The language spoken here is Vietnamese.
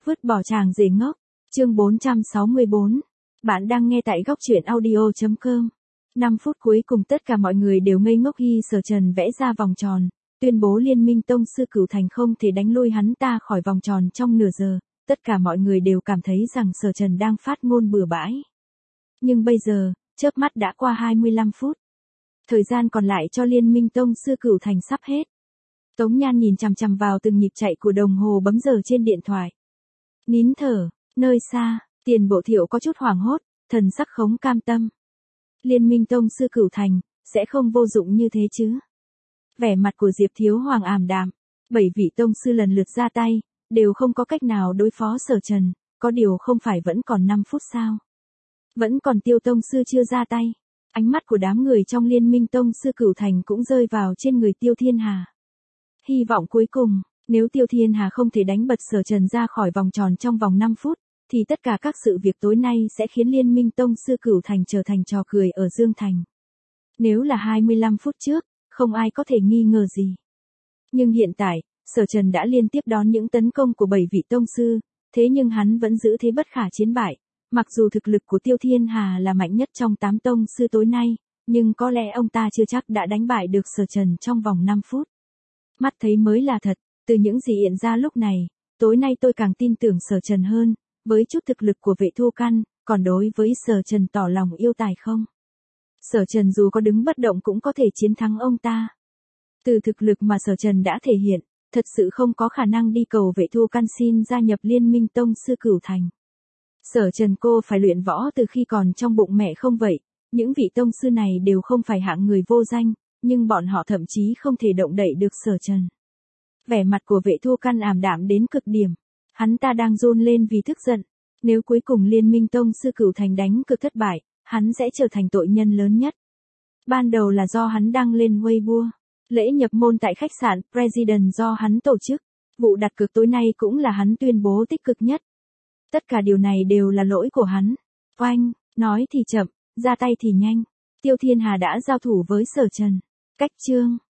Vứt bỏ chàng rể ngốc. Chương 464. Bạn đang nghe tại góc truyện audio.com. 5 phút cuối cùng tất cả mọi người đều ngây ngốc khi Sở Trần vẽ ra vòng tròn, tuyên bố Liên minh Tông Sư Cửu Thành không thể đánh lui hắn ta khỏi vòng tròn trong nửa giờ. Tất cả mọi người đều cảm thấy rằng Sở Trần đang phát ngôn bừa bãi. Nhưng bây giờ, chớp mắt đã qua 25 phút. Thời gian còn lại cho Liên minh Tông Sư Cửu Thành sắp hết. Tống Nhan nhìn chằm chằm vào từng nhịp chạy của đồng hồ bấm giờ trên điện thoại. Nín thở, nơi xa, Tiền Bộ Thiệu có chút hoảng hốt, thần sắc không cam tâm. Liên minh Tông Sư Cửu Thành, sẽ không vô dụng như thế chứ? Vẻ mặt của Diệp Thiếu Hoàng ảm đạm, 7 vị Tông Sư lần lượt ra tay, đều không có cách nào đối phó Sở Trần, có điều không phải vẫn còn 5 phút sao? Vẫn còn Tiêu Tông Sư chưa ra tay. Ánh mắt của đám người trong Liên minh Tông Sư Cửu Thành cũng rơi vào trên người Tiêu Thiên Hà. Hy vọng cuối cùng, nếu Tiêu Thiên Hà không thể đánh bật Sở Trần ra khỏi vòng tròn trong vòng 5 phút, thì tất cả các sự việc tối nay sẽ khiến Liên minh Tông Sư Cửu Thành trở thành trò cười ở Dương Thành. Nếu là 25 phút trước, không ai có thể nghi ngờ gì. Nhưng hiện tại, Sở Trần đã liên tiếp đón những tấn công của 7 vị Tông Sư, thế nhưng hắn vẫn giữ thế bất khả chiến bại. Mặc dù thực lực của Tiêu Thiên Hà là mạnh nhất trong 8 Tông Sư tối nay, nhưng có lẽ ông ta chưa chắc đã đánh bại được Sở Trần trong vòng 5 phút. Mắt thấy mới là thật, từ những gì hiện ra lúc này, tối nay tôi càng tin tưởng Sở Trần hơn, với chút thực lực của Vệ Thu Căn, còn đối với Sở Trần tỏ lòng yêu tài không? Sở Trần dù có đứng bất động cũng có thể chiến thắng ông ta. Từ thực lực mà Sở Trần đã thể hiện, thật sự không có khả năng đi cầu Vệ Thu Căn xin gia nhập Liên minh Tông Sư Cửu Thành. Sở Trần cô phải luyện võ từ khi còn trong bụng mẹ không vậy, những vị Tông Sư này đều không phải hạng người vô danh, nhưng bọn họ thậm chí không thể động đậy được Sở Trần. Vẻ mặt của Vệ Thu Căn ảm đạm đến cực điểm. Hắn ta đang run lên vì tức giận. Nếu cuối cùng Liên minh Tông Sư Cửu Thành đánh cực thất bại, hắn sẽ trở thành tội nhân lớn nhất. Ban đầu là do hắn đăng lên Weibo. Lễ nhập môn tại khách sạn President do hắn tổ chức. Vụ đặt cược tối nay cũng là hắn tuyên bố tích cực nhất. Tất cả điều này đều là lỗi của hắn. Oanh, nói thì chậm, ra tay thì nhanh. Tiêu Thiên Hà đã giao thủ với Sở Trần. Cách chương.